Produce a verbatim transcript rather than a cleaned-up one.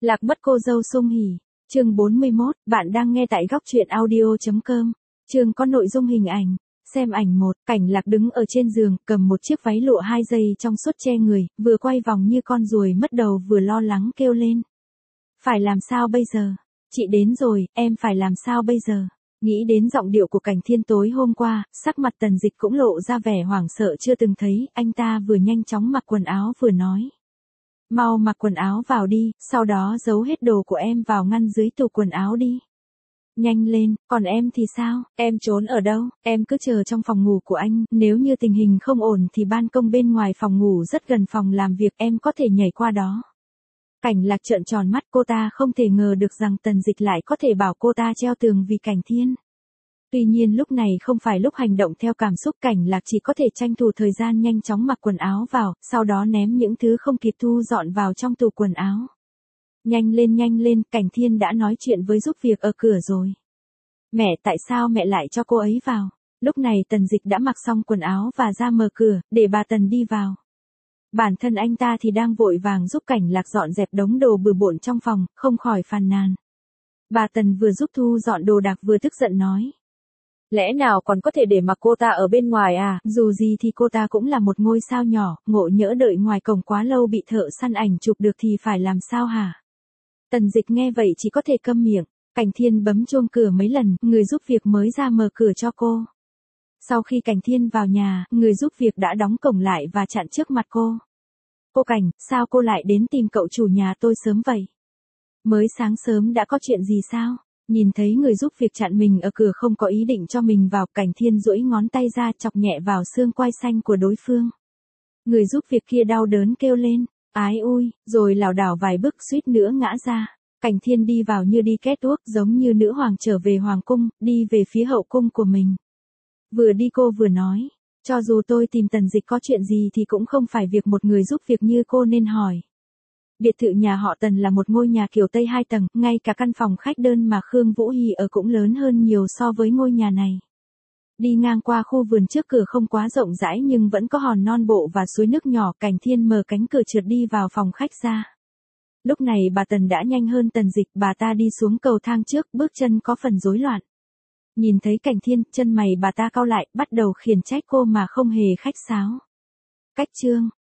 Lạc mất cô dâu Sung Hỉ. Chương bốn mươi mốt, bạn đang nghe tại góc truyện audio chấm com. Chương có nội dung hình ảnh. Xem ảnh một, Cảnh Lạc đứng ở trên giường, cầm một chiếc váy lụa hai dây trong suốt che người, vừa quay vòng như con ruồi mất đầu vừa lo lắng kêu lên. Phải làm sao bây giờ? Chị đến rồi, em phải làm sao bây giờ? Nghĩ đến giọng điệu của Cảnh Thiên tối hôm qua, sắc mặt Tần Dịch cũng lộ ra vẻ hoảng sợ chưa từng thấy, anh ta vừa nhanh chóng mặc quần áo vừa nói. Mau mặc quần áo vào đi, sau đó giấu hết đồ của em vào ngăn dưới tủ quần áo đi. Nhanh lên, còn em thì sao, em trốn ở đâu, em cứ chờ trong phòng ngủ của anh, nếu như tình hình không ổn thì ban công bên ngoài phòng ngủ rất gần phòng làm việc, em có thể nhảy qua đó. Cảnh Lạc trợn tròn mắt, cô ta không thể ngờ được rằng Tần Dịch lại có thể bảo cô ta treo tường vì Cảnh Thiên. Tuy nhiên lúc này không phải lúc hành động theo cảm xúc, Cảnh Lạc chỉ có thể tranh thủ thời gian nhanh chóng mặc quần áo vào, sau đó ném những thứ không kịp thu dọn vào trong tủ quần áo. Nhanh lên nhanh lên, Cảnh Thiên đã nói chuyện với giúp việc ở cửa rồi. Mẹ, tại sao mẹ lại cho cô ấy vào? Lúc này Tần Dịch đã mặc xong quần áo và ra mở cửa, để bà Tần đi vào. Bản thân anh ta thì đang vội vàng giúp Cảnh Lạc dọn dẹp đống đồ bừa bộn trong phòng, không khỏi phàn nàn. Bà Tần vừa giúp thu dọn đồ đạc vừa tức giận nói. Lẽ nào còn có thể để mặc cô ta ở bên ngoài à? Dù gì thì cô ta cũng là một ngôi sao nhỏ, ngộ nhỡ đợi ngoài cổng quá lâu bị thợ săn ảnh chụp được thì phải làm sao hả? Tần Dịch nghe vậy chỉ có thể câm miệng. Cảnh Thiên bấm chuông cửa mấy lần, người giúp việc mới ra mở cửa cho cô. Sau khi Cảnh Thiên vào nhà, người giúp việc đã đóng cổng lại và chặn trước mặt cô. Cô Cảnh, sao cô lại đến tìm cậu chủ nhà tôi sớm vậy? Mới sáng sớm đã có chuyện gì sao? Nhìn thấy người giúp việc chặn mình ở cửa không có ý định cho mình vào, Cảnh Thiên duỗi ngón tay ra chọc nhẹ vào xương quai xanh của đối phương. Người giúp việc kia đau đớn kêu lên, ái ui, rồi lảo đảo vài bước suýt nữa ngã ra. Cảnh Thiên đi vào như đi kết ước, giống như nữ hoàng trở về hoàng cung, đi về phía hậu cung của mình. Vừa đi cô vừa nói, cho dù tôi tìm Tần Dịch có chuyện gì thì cũng không phải việc một người giúp việc như cô nên hỏi. Biệt thự nhà họ Tần là một ngôi nhà kiểu Tây hai tầng, ngay cả căn phòng khách đơn mà Khương Vũ Hy ở cũng lớn hơn nhiều so với ngôi nhà này. Đi ngang qua khu vườn trước cửa không quá rộng rãi nhưng vẫn có hòn non bộ và suối nước nhỏ, Cảnh Thiên mở cánh cửa trượt đi vào phòng khách ra. Lúc này bà Tần đã nhanh hơn Tần Dịch, bà ta đi xuống cầu thang trước, bước chân có phần rối loạn. Nhìn thấy Cảnh Thiên, chân mày bà ta cau lại, bắt đầu khiển trách cô mà không hề khách sáo. Cách chương,